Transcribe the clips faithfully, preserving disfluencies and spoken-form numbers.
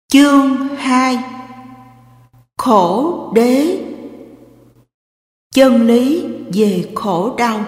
Chương hai. Khổ đế. Chân lý về khổ đau.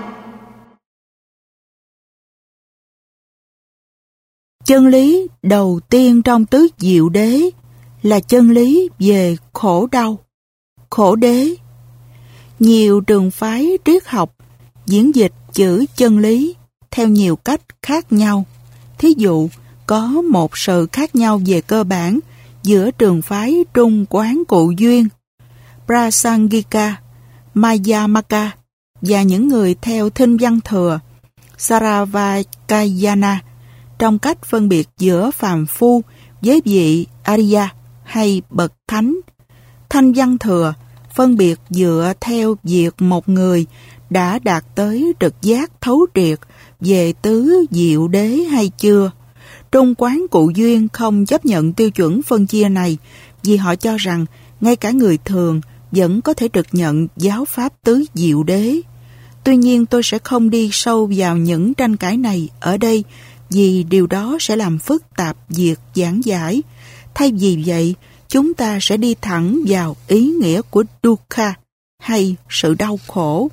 Chân lý đầu tiên trong tứ diệu đế là chân lý về khổ đau, khổ đế. Nhiều trường phái triết học diễn dịch chữ chân lý theo nhiều cách khác nhau. Thí dụ, có một sự khác nhau về cơ bản giữa trường phái Trung Quán Cụ Duyên, Prasangika, Mayamaka và những người theo Thinh Văn Thừa, Saravakayana trong cách phân biệt giữa phàm phu với vị Arya hay bậc thánh. Thanh Văn Thừa phân biệt dựa theo việc một người đã đạt tới trực giác thấu triệt về tứ diệu đế hay chưa. Trung Quán Cụ Duyên không chấp nhận tiêu chuẩn phân chia này vì họ cho rằng ngay cả người thường vẫn có thể trực nhận giáo pháp tứ diệu đế. Tuy nhiên tôi sẽ không đi sâu vào những tranh cãi này ở đây vì điều đó sẽ làm phức tạp việc giảng giải. Thay vì vậy, chúng ta sẽ đi thẳng vào ý nghĩa của dukkha hay sự đau khổ.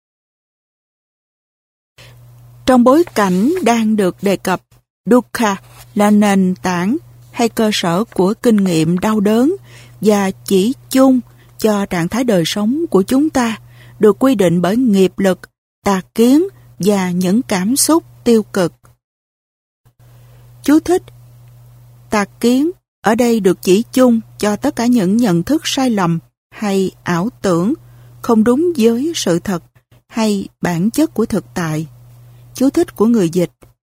Trong bối cảnh đang được đề cập, dukkha là nền tảng hay cơ sở của kinh nghiệm đau đớn và chỉ chung cho trạng thái đời sống của chúng ta, được quy định bởi nghiệp lực, tà kiến và những cảm xúc tiêu cực. Chú thích: tà kiến ở đây được chỉ chung cho tất cả những nhận thức sai lầm hay ảo tưởng, không đúng với sự thật hay bản chất của thực tại. Chú thích của người dịch: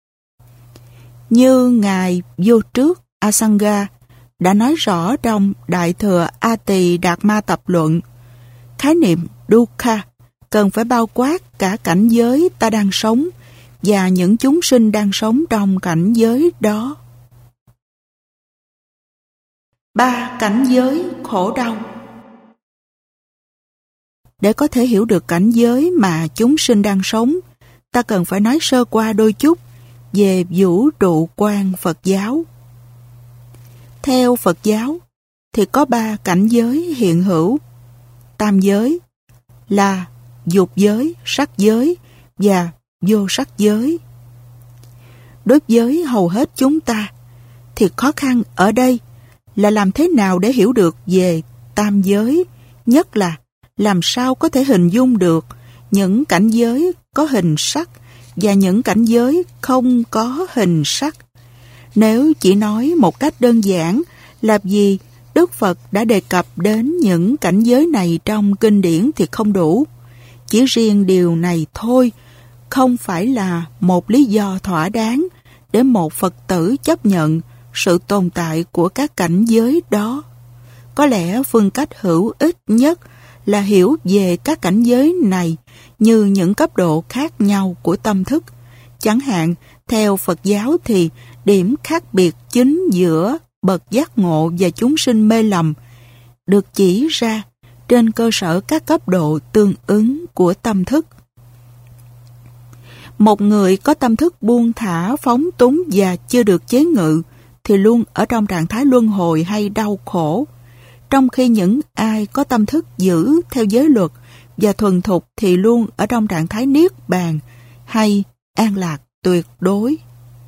như Ngài Vô Trước Asanga đã nói rõ trong Đại Thừa A Tỳ Đạt Ma Tập Luận, khái niệm dukkha cần phải bao quát cả cảnh giới ta đang sống và những chúng sinh đang sống trong cảnh giới đó. Ba cảnh giới khổ đau. Để có thể hiểu được cảnh giới mà chúng sinh đang sống, ta cần phải nói sơ qua đôi chút về vũ trụ quan Phật giáo. Theo Phật giáo thì có ba cảnh giới hiện hữu: tam giới là dục giới, sắc giới và vô sắc giới. Đối với hầu hết chúng ta thì khó khăn ở đây là làm thế nào để hiểu được về tam giới, nhất là làm sao có thể hình dung được những cảnh giới có hình sắc và những cảnh giới không có hình sắc. Nếu chỉ nói một cách đơn giản là vì Đức Phật đã đề cập đến những cảnh giới này trong kinh điển thì không đủ. Chỉ riêng điều này thôi không phải là một lý do thỏa đáng để một Phật tử chấp nhận sự tồn tại của các cảnh giới đó. Có lẽ phương cách hữu ích nhất là hiểu về các cảnh giới này như những cấp độ khác nhau của tâm thức. Chẳng hạn, theo Phật giáo thì điểm khác biệt chính giữa bậc giác ngộ và chúng sinh mê lầm được chỉ ra trên cơ sở các cấp độ tương ứng của tâm thức. Một người có tâm thức buông thả, phóng túng và chưa được chế ngự thì luôn ở trong trạng thái luân hồi hay đau khổ, trong khi những ai có tâm thức giữ theo giới luật và thuần thục thì luôn ở trong trạng thái niết bàn hay an lạc tuyệt đối.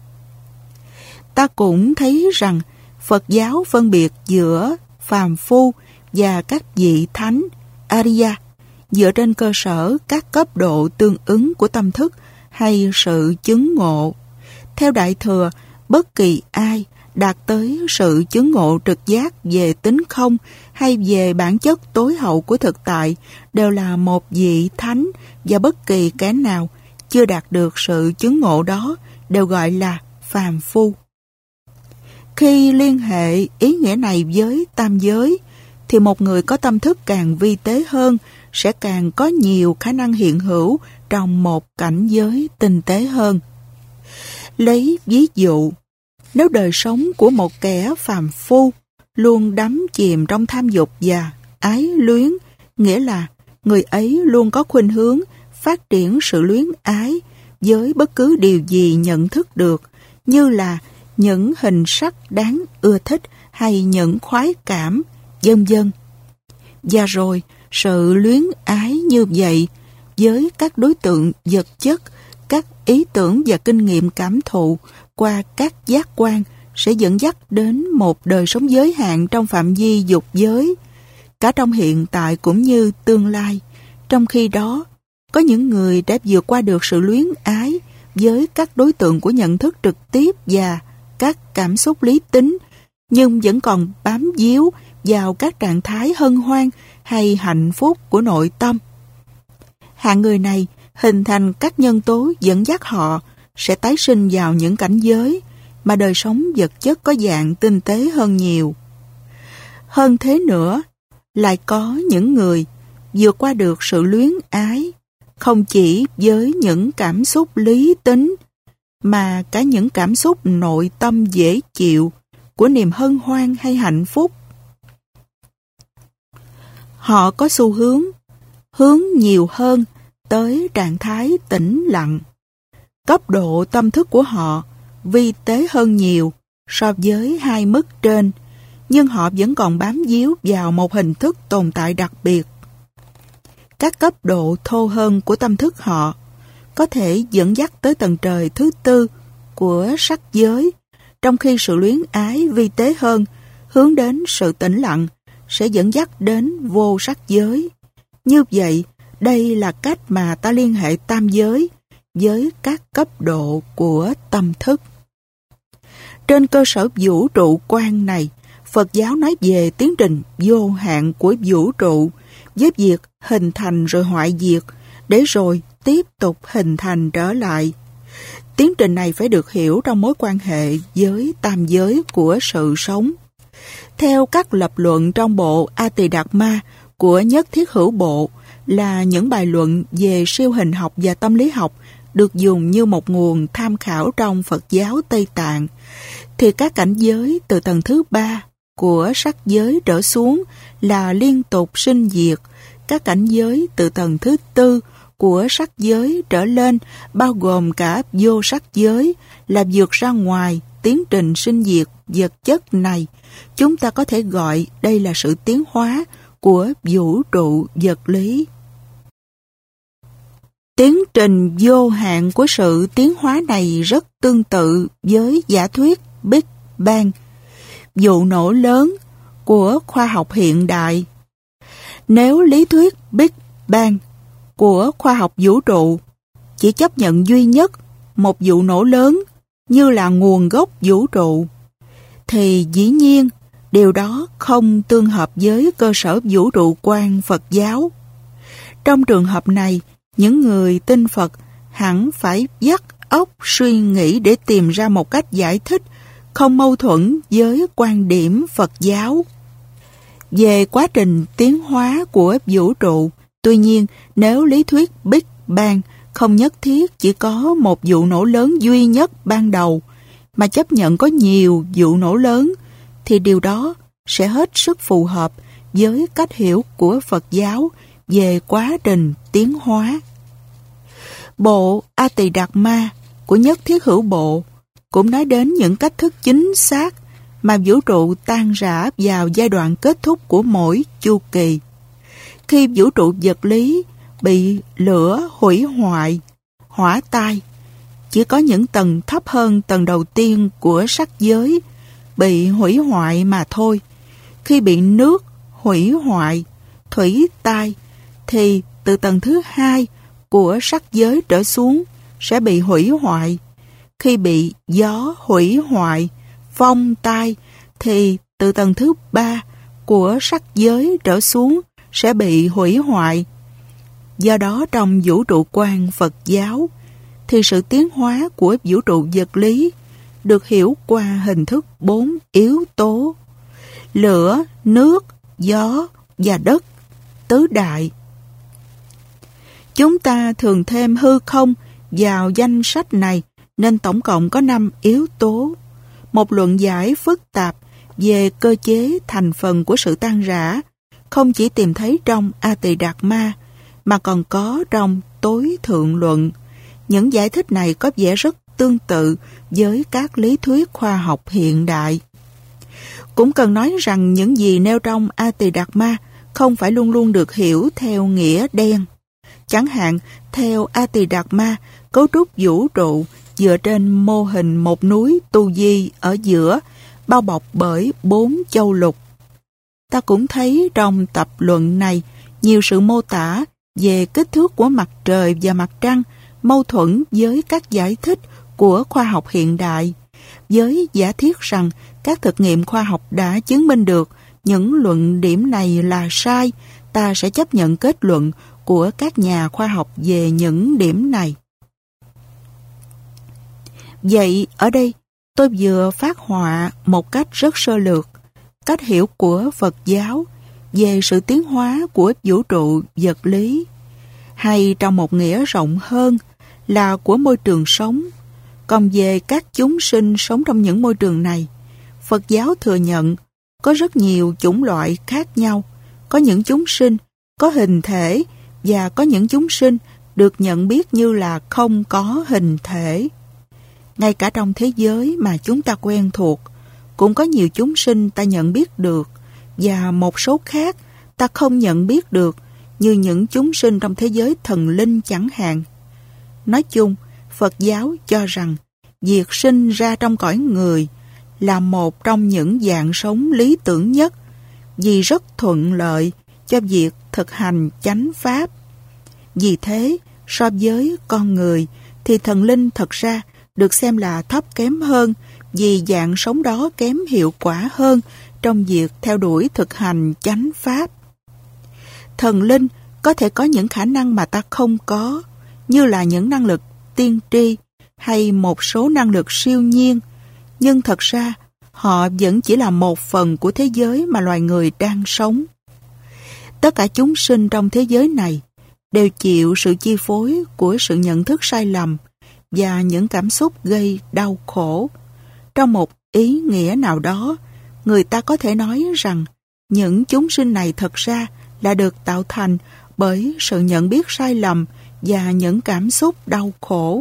Ta cũng thấy rằng Phật giáo phân biệt giữa phàm phu và các vị thánh Arya dựa trên cơ sở các cấp độ tương ứng của tâm thức hay sự chứng ngộ. Theo Đại Thừa, bất kỳ ai đạt tới sự chứng ngộ trực giác về tính không hay về bản chất tối hậu của thực tại đều là một vị thánh, và bất kỳ kẻ nào chưa đạt được sự chứng ngộ đó đều gọi là phàm phu. Khi liên hệ ý nghĩa này với tam giới thì một người có tâm thức càng vi tế hơn sẽ càng có nhiều khả năng hiện hữu trong một cảnh giới tinh tế hơn. Lấy ví dụ, nếu đời sống của một kẻ phàm phu luôn đắm chìm trong tham dục và ái luyến, nghĩa là người ấy luôn có khuynh hướng phát triển sự luyến ái với bất cứ điều gì nhận thức được, như là những hình sắc đáng ưa thích hay những khoái cảm, vân vân. Và rồi, sự luyến ái như vậy với các đối tượng vật chất, các ý tưởng và kinh nghiệm cảm thụ qua các giác quan sẽ dẫn dắt đến một đời sống giới hạn trong phạm vi dục giới, cả trong hiện tại cũng như tương lai. Trong khi đó, có những người đã vượt qua được sự luyến ái với các đối tượng của nhận thức trực tiếp và các cảm xúc lý tính, nhưng vẫn còn bám víu vào các trạng thái hân hoan hay hạnh phúc của nội tâm. Hạng người này hình thành các nhân tố dẫn dắt họ sẽ tái sinh vào những cảnh giới mà đời sống vật chất có dạng tinh tế hơn nhiều. Hơn thế nữa, lại có những người vượt qua được sự luyến ái, không chỉ với những cảm xúc lý tính, mà cả những cảm xúc nội tâm dễ chịu của niềm hân hoan hay hạnh phúc. Họ có xu hướng, hướng nhiều hơn tới trạng thái tĩnh lặng. Cấp độ tâm thức của họ vi tế hơn nhiều so với hai mức trên, nhưng họ vẫn còn bám víu vào một hình thức tồn tại đặc biệt. Các cấp độ thô hơn của tâm thức họ có thể dẫn dắt tới tầng trời thứ tư của sắc giới, trong khi sự luyến ái vi tế hơn hướng đến sự tĩnh lặng sẽ dẫn dắt đến vô sắc giới. Như vậy, đây là cách mà ta liên hệ tam giới với các cấp độ của tâm thức. Trên cơ sở vũ trụ quan này, Phật giáo nói về tiến trình vô hạn của vũ trụ với việc hình thành rồi hoại diệt, để rồi tiếp tục hình thành trở lại. Tiến trình này phải được hiểu trong mối quan hệ với tam giới của sự sống. Theo các lập luận trong bộ A Tỳ Đạt Ma của Nhất Thiết Hữu Bộ, là những bài luận về siêu hình học và tâm lý học được dùng như một nguồn tham khảo trong Phật giáo Tây Tạng, thì các cảnh giới từ tầng thứ ba của sắc giới trở xuống là liên tục sinh diệt, các cảnh giới từ tầng thứ tư của sắc giới trở lên, bao gồm cả vô sắc giới, là vượt ra ngoài tiến trình sinh diệt vật chất này. Chúng ta có thể gọi đây là sự tiến hóa của vũ trụ vật lý. Tiến trình vô hạn của sự tiến hóa này rất tương tự với giả thuyết Big Bang, vụ nổ lớn của khoa học hiện đại. Nếu lý thuyết Big Bang của khoa học vũ trụ chỉ chấp nhận duy nhất một vụ nổ lớn như là nguồn gốc vũ trụ, thì dĩ nhiên điều đó không tương hợp với cơ sở vũ trụ quan Phật giáo. Trong trường hợp này, những người tin Phật hẳn phải vắt óc suy nghĩ để tìm ra một cách giải thích không mâu thuẫn với quan điểm Phật giáo về quá trình tiến hóa của vũ trụ. Tuy nhiên, nếu lý thuyết Big Bang không nhất thiết chỉ có một vụ nổ lớn duy nhất ban đầu, mà chấp nhận có nhiều vụ nổ lớn, thì điều đó sẽ hết sức phù hợp với cách hiểu của Phật giáo về quá trình tiến hóa. Bộ A Tỳ Đạt Ma của Nhất Thiết Hữu Bộ cũng nói đến những cách thức chính xác mà vũ trụ tan rã vào giai đoạn kết thúc của mỗi chu kỳ. Khi vũ trụ vật lý bị lửa hủy hoại, hỏa tai, chỉ có những tầng thấp hơn tầng đầu tiên của sắc giới bị hủy hoại mà thôi. Khi bị nước hủy hoại, thủy tai, thì từ tầng thứ hai của sắc giới trở xuống sẽ bị hủy hoại. Khi bị gió hủy hoại, phong tai, thì từ tầng thứ ba của sắc giới trở xuống sẽ bị hủy hoại. Do đó, trong vũ trụ quan Phật giáo, thì sự tiến hóa của vũ trụ vật lý được hiểu qua hình thức bốn yếu tố: lửa, nước, gió và đất, tứ đại. Chúng ta thường thêm hư không vào danh sách này, nên tổng cộng có năm yếu tố. Một luận giải phức tạp về cơ chế thành phần của sự tan rã không chỉ tìm thấy trong A Tỳ Đạt Ma, mà còn có trong Tối Thượng Luận. Những giải thích này có vẻ rất tương tự với các lý thuyết khoa học hiện đại. Cũng cần nói rằng những gì nêu trong Atidatma không phải luôn luôn được hiểu theo nghĩa đen. Chẳng hạn, theo Atidatma, cấu trúc vũ trụ dựa trên mô hình một núi tu di ở giữa, bao bọc bởi bốn châu lục. Ta cũng thấy trong tập luận này nhiều sự mô tả về kích thước của mặt trời và mặt trăng mâu thuẫn với các giải thích của khoa học hiện đại, với giả thiết rằng các thực nghiệm khoa học đã chứng minh được những luận điểm này là sai. Ta sẽ chấp nhận kết luận của các nhà khoa học về những điểm này. Vậy ở đây tôi vừa phát họa một cách rất sơ lược cách hiểu của Phật giáo về sự tiến hóa của vũ trụ vật lý, hay trong một nghĩa rộng hơn là của môi trường sống. Còn về các chúng sinh sống trong những môi trường này, Phật giáo thừa nhận có rất nhiều chủng loại khác nhau. Có những chúng sinh có hình thể và có những chúng sinh được nhận biết như là không có hình thể. Ngay cả trong thế giới mà chúng ta quen thuộc, cũng có nhiều chúng sinh ta nhận biết được và một số khác ta không nhận biết được, như những chúng sinh trong thế giới thần linh chẳng hạn. Nói chung, Phật giáo cho rằng việc sinh ra trong cõi người là một trong những dạng sống lý tưởng nhất, vì rất thuận lợi cho việc thực hành chánh pháp. Vì thế, so với con người thì thần linh thật ra được xem là thấp kém hơn, vì dạng sống đó kém hiệu quả hơn trong việc theo đuổi thực hành chánh pháp. Thần linh có thể có những khả năng mà ta không có, như là những năng lực tiên tri hay một số năng lực siêu nhiên, nhưng thật ra họ vẫn chỉ là một phần của thế giới mà loài người đang sống. Tất cả chúng sinh trong thế giới này đều chịu sự chi phối của sự nhận thức sai lầm và những cảm xúc gây đau khổ. Trong một ý nghĩa nào đó, người ta có thể nói rằng những chúng sinh này thật ra là được tạo thành bởi sự nhận biết sai lầm và những cảm xúc đau khổ.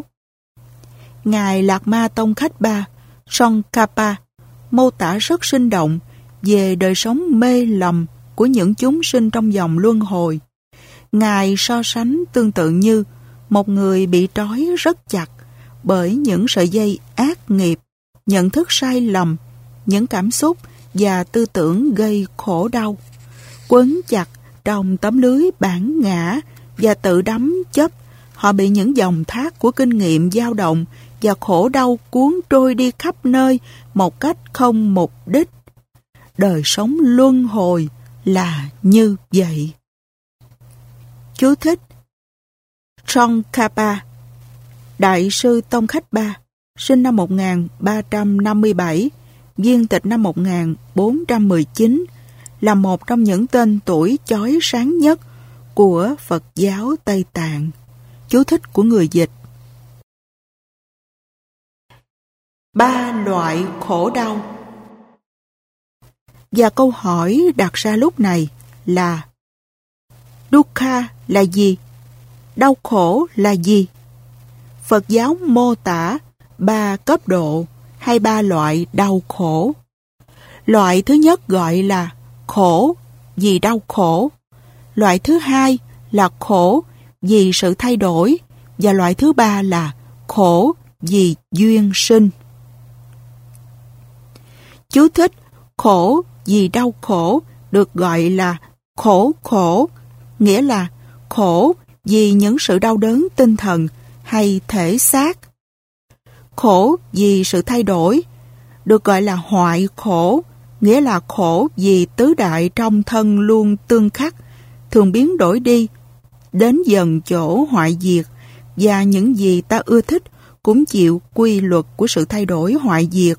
Ngài Lạc Ma Tông Khách Ba, Tsongkhapa, mô tả rất sinh động về đời sống mê lầm của những chúng sinh trong vòng luân hồi. Ngài so sánh tương tự như một người bị trói rất chặt bởi những sợi dây ác nghiệp, nhận thức sai lầm, những cảm xúc và tư tưởng gây khổ đau, quấn chặt trong tấm lưới bản ngã và tự đắm chấp. Họ bị những dòng thác của kinh nghiệm dao động và khổ đau cuốn trôi đi khắp nơi một cách không mục đích. Đời sống luân hồi là như vậy. Chú thích: Tsongkhapa, Đại sư Tông Khách Ba, sinh năm một nghìn ba trăm năm mươi bảy, viên tịch năm một nghìn bốn trăm mười chín, là một trong những tên tuổi chói sáng nhất của Phật giáo Tây Tạng. Chú thích của người dịch. Ba loại khổ đau. Và câu hỏi đặt ra lúc này là: Dukkha là gì? Đau khổ là gì? Phật giáo mô tả ba cấp độ hay ba loại đau khổ. Loại thứ nhất gọi là khổ vì đau khổ. Loại thứ hai là khổ vì sự thay đổi. Và loại thứ ba là khổ vì duyên sinh. Chú thích: khổ vì đau khổ được gọi là khổ khổ, nghĩa là khổ vì những sự đau đớn tinh thần hay thể xác. Khổ vì sự thay đổi được gọi là hoại khổ, nghĩa là khổ vì tứ đại trong thân luôn tương khắc, thường biến đổi đi, đến dần chỗ hoại diệt, và những gì ta ưa thích cũng chịu quy luật của sự thay đổi hoại diệt.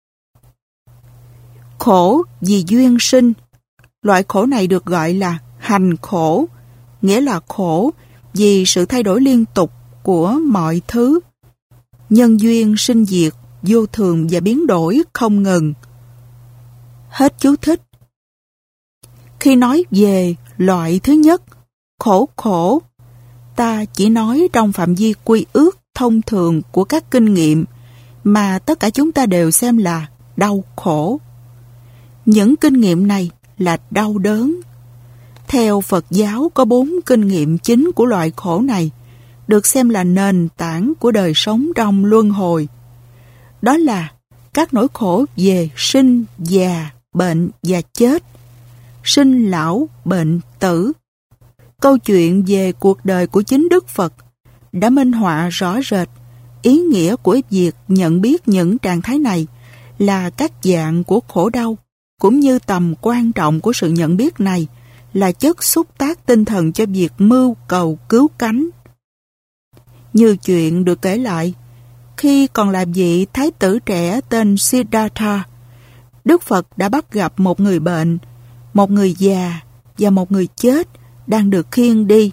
Khổ vì duyên sinh, loại khổ này được gọi là hành khổ, nghĩa là khổ vì sự thay đổi liên tục của mọi thứ, nhân duyên sinh diệt, vô thường và biến đổi không ngừng. Hết chú thích. Khi nói về loại thứ nhất, khổ khổ, ta chỉ nói trong phạm vi quy ước thông thường của các kinh nghiệm mà tất cả chúng ta đều xem là đau khổ. Những kinh nghiệm này là đau đớn. Theo Phật giáo có bốn kinh nghiệm chính của loại khổ này, được xem là nền tảng của đời sống trong luân hồi. Đó là các nỗi khổ về sinh, già, bệnh và chết, sinh lão, bệnh tử. Câu chuyện về cuộc đời của chính Đức Phật đã minh họa rõ rệt ý nghĩa của việc nhận biết những trạng thái này là các dạng của khổ đau, cũng như tầm quan trọng của sự nhận biết này là chất xúc tác tinh thần cho việc mưu cầu cứu cánh. Như chuyện được kể lại, khi còn là vị thái tử trẻ tên Siddhartha, Đức Phật đã bắt gặp một người bệnh, một người già và một người chết đang được khiêng đi.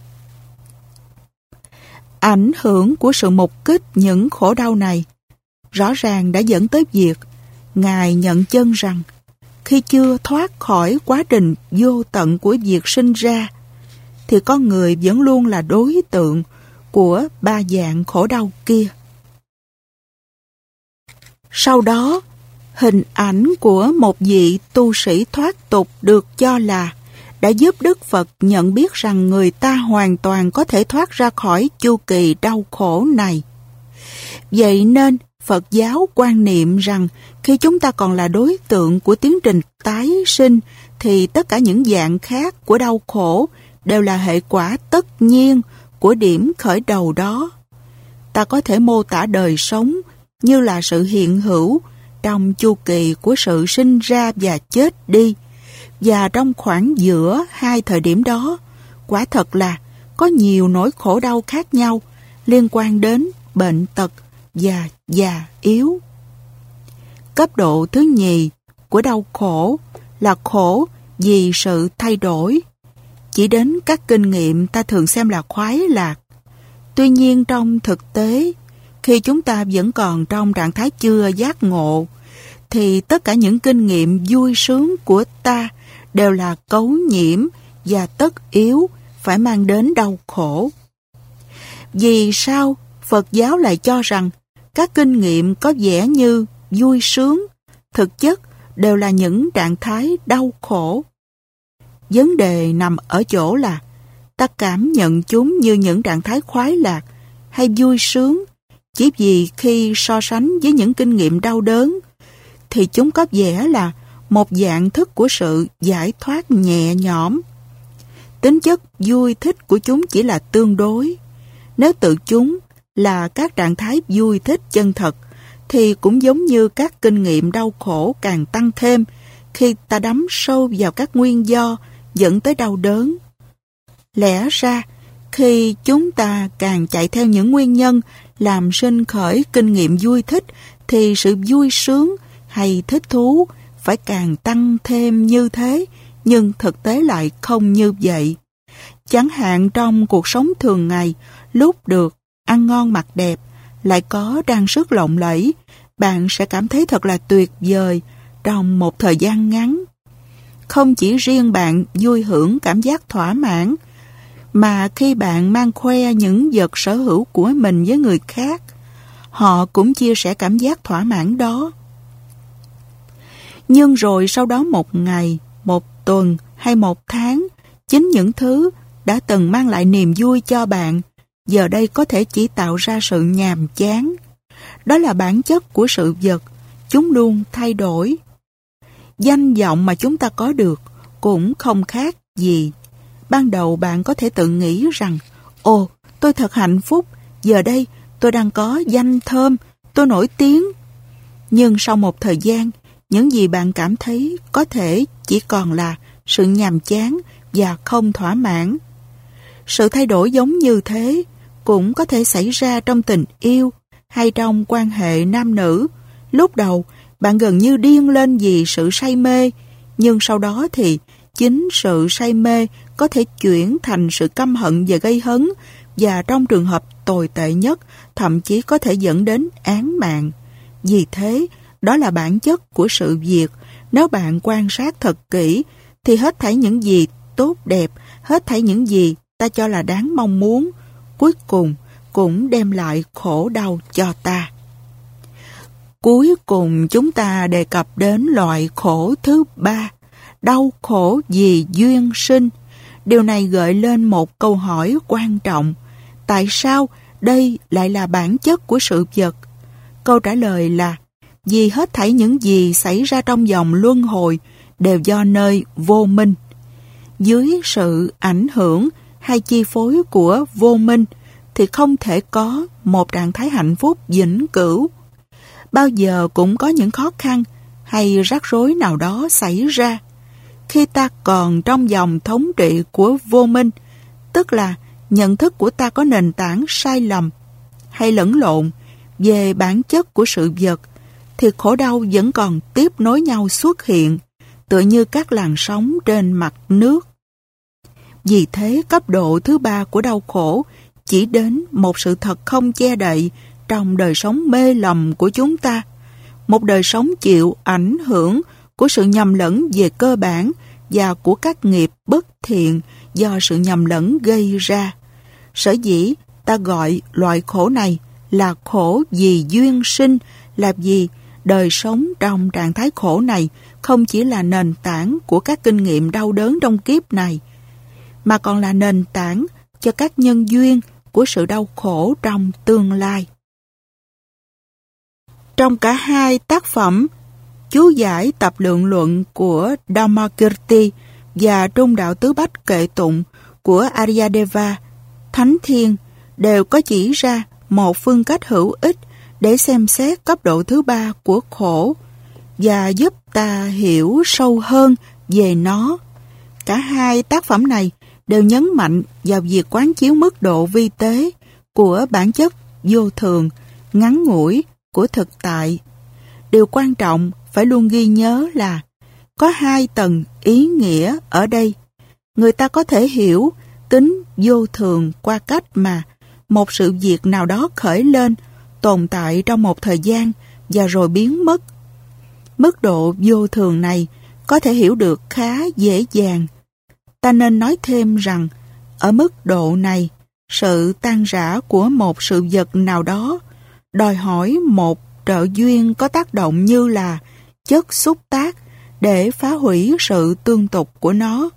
Ảnh hưởng của sự mục kích những khổ đau này rõ ràng đã dẫn tới việc Ngài nhận chân rằng khi chưa thoát khỏi quá trình vô tận của việc sinh ra, thì con người vẫn luôn là đối tượng của ba dạng khổ đau kia. Sau đó, hình ảnh của một vị tu sĩ thoát tục được cho là đã giúp Đức Phật nhận biết rằng người ta hoàn toàn có thể thoát ra khỏi chu kỳ đau khổ này. Vậy nên, Phật giáo quan niệm rằng khi chúng ta còn là đối tượng của tiến trình tái sinh, thì tất cả những dạng khác của đau khổ đều là hệ quả tất nhiên của điểm khởi đầu đó. Ta có thể mô tả đời sống như là sự hiện hữu trong chu kỳ của sự sinh ra và chết đi, và trong khoảng giữa hai thời điểm đó, quả thật là có nhiều nỗi khổ đau khác nhau liên quan đến bệnh tật và già yếu. Cấp độ thứ nhì của đau khổ là khổ vì sự thay đổi. Chỉ đến các kinh nghiệm ta thường xem là khoái lạc. Tuy nhiên trong thực tế, khi chúng ta vẫn còn trong trạng thái chưa giác ngộ, thì tất cả những kinh nghiệm vui sướng của ta đều là cấu nhiễm và tất yếu phải mang đến đau khổ. Vì sao Phật giáo lại cho rằng các kinh nghiệm có vẻ như vui sướng, thực chất đều là những trạng thái đau khổ? Vấn đề nằm ở chỗ là ta cảm nhận chúng như những trạng thái khoái lạc hay vui sướng chỉ vì khi so sánh với những kinh nghiệm đau đớn thì chúng có vẻ là một dạng thức của sự giải thoát nhẹ nhõm. Tính chất vui thích của chúng chỉ là tương đối. Nếu tự chúng là các trạng thái vui thích chân thật, thì cũng giống như các kinh nghiệm đau khổ càng tăng thêm khi ta đắm sâu vào các nguyên do dẫn tới đau đớn. Lẽ ra, khi chúng ta càng chạy theo những nguyên nhân làm sinh khởi kinh nghiệm vui thích, thì sự vui sướng hay thích thú phải càng tăng thêm như thế, nhưng thực tế lại không như vậy. Chẳng hạn trong cuộc sống thường ngày, lúc được ăn ngon mặc đẹp, lại có trang sức lộng lẫy, bạn sẽ cảm thấy thật là tuyệt vời trong một thời gian ngắn. Không chỉ riêng bạn vui hưởng cảm giác thỏa mãn, mà khi bạn mang khoe những vật sở hữu của mình với người khác, họ cũng chia sẻ cảm giác thỏa mãn đó. Nhưng rồi sau đó một ngày, một tuần hay một tháng, chính những thứ đã từng mang lại niềm vui cho bạn, giờ đây có thể chỉ tạo ra sự nhàm chán. Đó là bản chất của sự vật, chúng luôn thay đổi. Danh vọng mà chúng ta có được cũng không khác gì. Ban đầu bạn có thể tự nghĩ rằng, ồ, tôi thật hạnh phúc, giờ đây tôi đang có danh thơm, tôi nổi tiếng. Nhưng sau một thời gian, những gì bạn cảm thấy có thể chỉ còn là sự nhàm chán và không thỏa mãn. Sự thay đổi giống như thế cũng có thể xảy ra trong tình yêu hay trong quan hệ nam nữ. Lúc đầu, bạn gần như điên lên vì sự say mê, nhưng sau đó thì chính sự say mê có thể chuyển thành sự căm hận và gây hấn, và trong trường hợp tồi tệ nhất, thậm chí có thể dẫn đến án mạng. Vì thế, đó là bản chất của sự việc. Nếu bạn quan sát thật kỹ, thì hết thảy những gì tốt đẹp, hết thảy những gì ta cho là đáng mong muốn, cuối cùng cũng đem lại khổ đau cho ta. Cuối cùng chúng ta đề cập đến loại khổ thứ ba, đau khổ vì duyên sinh. Điều này gợi lên một câu hỏi quan trọng. Tại sao đây lại là bản chất của sự vật? Câu trả lời là vì hết thảy những gì xảy ra trong vòng luân hồi đều do nơi vô minh. Dưới sự ảnh hưởng hay chi phối của vô minh thì không thể có một trạng thái hạnh phúc vĩnh cửu. Bao giờ cũng có những khó khăn hay rắc rối nào đó xảy ra. Khi ta còn trong vòng thống trị của vô minh, tức là nhận thức của ta có nền tảng sai lầm hay lẫn lộn về bản chất của sự vật, thì khổ đau vẫn còn tiếp nối nhau xuất hiện, tựa như các làn sóng trên mặt nước. Vì thế, cấp độ thứ ba của đau khổ chỉ đến một sự thật không che đậy trong đời sống mê lầm của chúng ta, một đời sống chịu ảnh hưởng của sự nhầm lẫn về cơ bản và của các nghiệp bất thiện do sự nhầm lẫn gây ra. Sở dĩ ta gọi loại khổ này là khổ vì duyên sinh là vì đời sống trong trạng thái khổ này không chỉ là nền tảng của các kinh nghiệm đau đớn trong kiếp này, mà còn là nền tảng cho các nhân duyên của sự đau khổ trong tương lai. Trong cả hai tác phẩm, chú giải tập lượng luận của Dhammakirti và Trung đạo tứ bách kệ tụng của Aryadeva, Thánh Thiên đều có chỉ ra một phương cách hữu ích để xem xét cấp độ thứ ba của khổ và giúp ta hiểu sâu hơn về nó. Cả hai tác phẩm này đều nhấn mạnh vào việc quán chiếu mức độ vi tế của bản chất vô thường, ngắn ngủi của thực tại. Điều quan trọng phải luôn ghi nhớ là có hai tầng ý nghĩa ở đây. Người ta có thể hiểu tính vô thường qua cách mà một sự việc nào đó khởi lên, tồn tại trong một thời gian và rồi biến mất. Mức độ vô thường này có thể hiểu được khá dễ dàng. Ta nên nói thêm rằng, ở mức độ này, sự tan rã của một sự vật nào đó đòi hỏi một trợ duyên có tác động như là chất xúc tác để phá hủy sự tương tục của nó.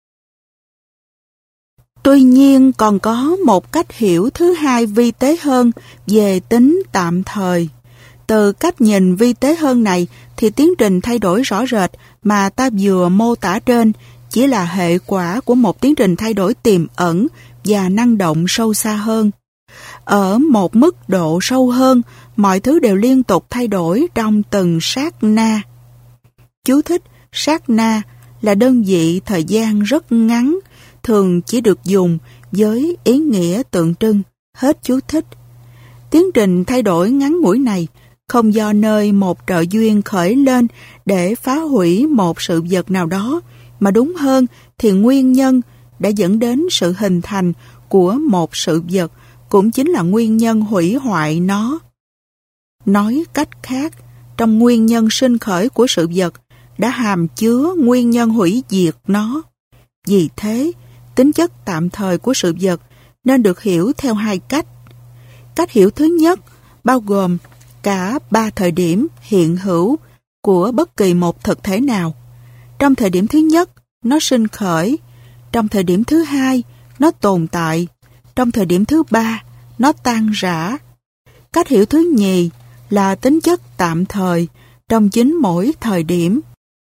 Tuy nhiên còn có một cách hiểu thứ hai vi tế hơn về tính tạm thời. Từ cách nhìn vi tế hơn này thì tiến trình thay đổi rõ rệt mà ta vừa mô tả trên chỉ là hệ quả của một tiến trình thay đổi tiềm ẩn và năng động sâu xa hơn. Ở một mức độ sâu hơn, mọi thứ đều liên tục thay đổi trong từng sát na. Chú thích: sát na là đơn vị thời gian rất ngắn, thường chỉ được dùng với ý nghĩa tượng trưng. Hết chú thích. Tiến trình thay đổi ngắn ngủi này không do nơi một trợ duyên khởi lên để phá hủy một sự vật nào đó, mà đúng hơn thì nguyên nhân đã dẫn đến sự hình thành của một sự vật cũng chính là nguyên nhân hủy hoại nó. Nói cách khác, trong nguyên nhân sinh khởi của sự vật đã hàm chứa nguyên nhân hủy diệt nó. Vì thế, tính chất tạm thời của sự vật nên được hiểu theo hai cách. Cách hiểu thứ nhất bao gồm cả ba thời điểm hiện hữu của bất kỳ một thực thể nào. Trong thời điểm thứ nhất, nó sinh khởi. Trong thời điểm thứ hai, nó tồn tại. Trong thời điểm thứ ba, nó tan rã. Cách hiểu thứ nhì là tính chất tạm thời trong chính mỗi thời điểm.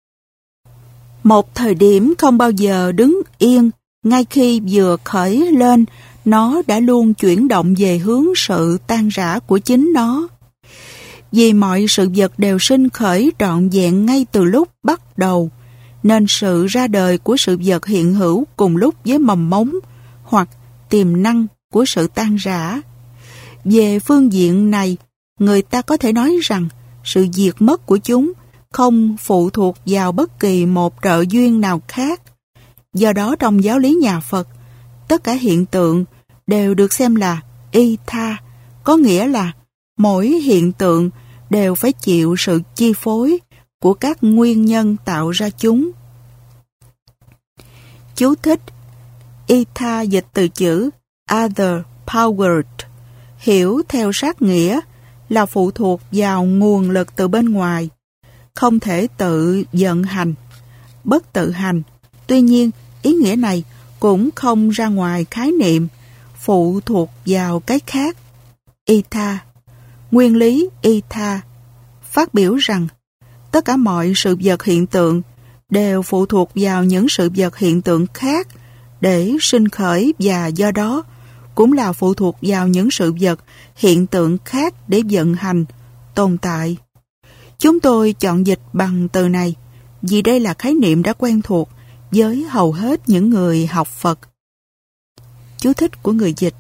Một thời điểm không bao giờ đứng yên. Ngay khi vừa khởi lên, nó đã luôn chuyển động về hướng sự tan rã của chính nó. Vì mọi sự vật đều sinh khởi trọn vẹn ngay từ lúc bắt đầu, nên sự ra đời của sự vật hiện hữu cùng lúc với mầm mống hoặc tiềm năng của sự tan rã. Về phương diện này, người ta có thể nói rằng sự diệt mất của chúng không phụ thuộc vào bất kỳ một trợ duyên nào khác. Do đó trong giáo lý nhà Phật, tất cả hiện tượng đều được xem là y tha, có nghĩa là mỗi hiện tượng đều phải chịu sự chi phối của các nguyên nhân tạo ra chúng. Chú thích: y tha dịch từ chữ other powered, hiểu theo sát nghĩa là phụ thuộc vào nguồn lực từ bên ngoài, không thể tự vận hành, bất tự hành. Tuy nhiên, ý nghĩa này cũng không ra ngoài khái niệm phụ thuộc vào cái khác. Itha, nguyên lý Itha, phát biểu rằng tất cả mọi sự vật hiện tượng đều phụ thuộc vào những sự vật hiện tượng khác để sinh khởi, và do đó cũng là phụ thuộc vào những sự vật hiện tượng khác để vận hành, tồn tại. Chúng tôi chọn dịch bằng từ này vì đây là khái niệm đã quen thuộc với hầu hết những người học Phật. Chú thích của người dịch.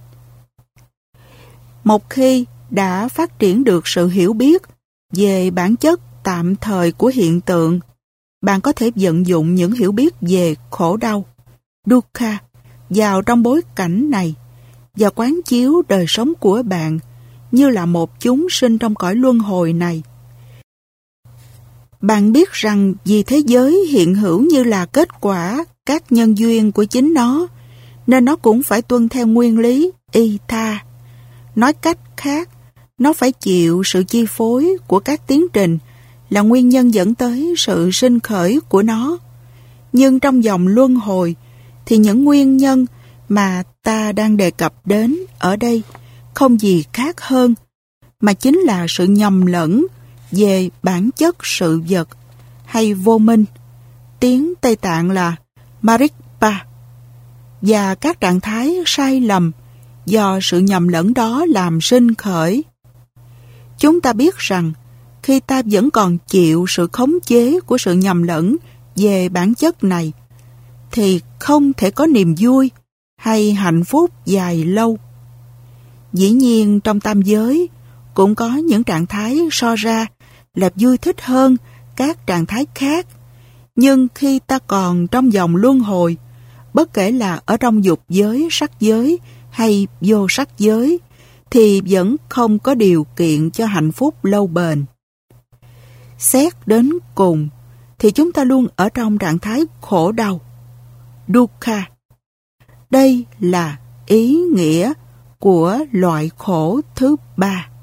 Một khi đã phát triển được sự hiểu biết về bản chất tạm thời của hiện tượng, bạn có thể vận dụng những hiểu biết về khổ đau, dukkha, vào trong bối cảnh này và quán chiếu đời sống của bạn như là một chúng sinh trong cõi luân hồi này. Bạn biết rằng vì thế giới hiện hữu như là kết quả các nhân duyên của chính nó, nên nó cũng phải tuân theo nguyên lý Itha. Nói cách khác, nó phải chịu sự chi phối của các tiến trình là nguyên nhân dẫn tới sự sinh khởi của nó. Nhưng trong dòng luân hồi thì những nguyên nhân mà ta đang đề cập đến ở đây không gì khác hơn mà chính là sự nhầm lẫn về bản chất sự vật hay vô minh, tiếng Tây Tạng là Marikpa, và các trạng thái sai lầm do sự nhầm lẫn đó làm sinh khởi. Chúng ta biết rằng khi ta vẫn còn chịu sự khống chế của sự nhầm lẫn về bản chất này thì không thể có niềm vui hay hạnh phúc dài lâu. Dĩ nhiên trong tam giới cũng có những trạng thái so ra là vui thích hơn các trạng thái khác, nhưng khi ta còn trong dòng luân hồi, bất kể là ở trong dục giới, sắc giới hay vô sắc giới, thì vẫn không có điều kiện cho hạnh phúc lâu bền. Xét đến cùng thì chúng ta luôn ở trong trạng thái khổ đau, dukkha. Đây là ý nghĩa của loại khổ thứ ba.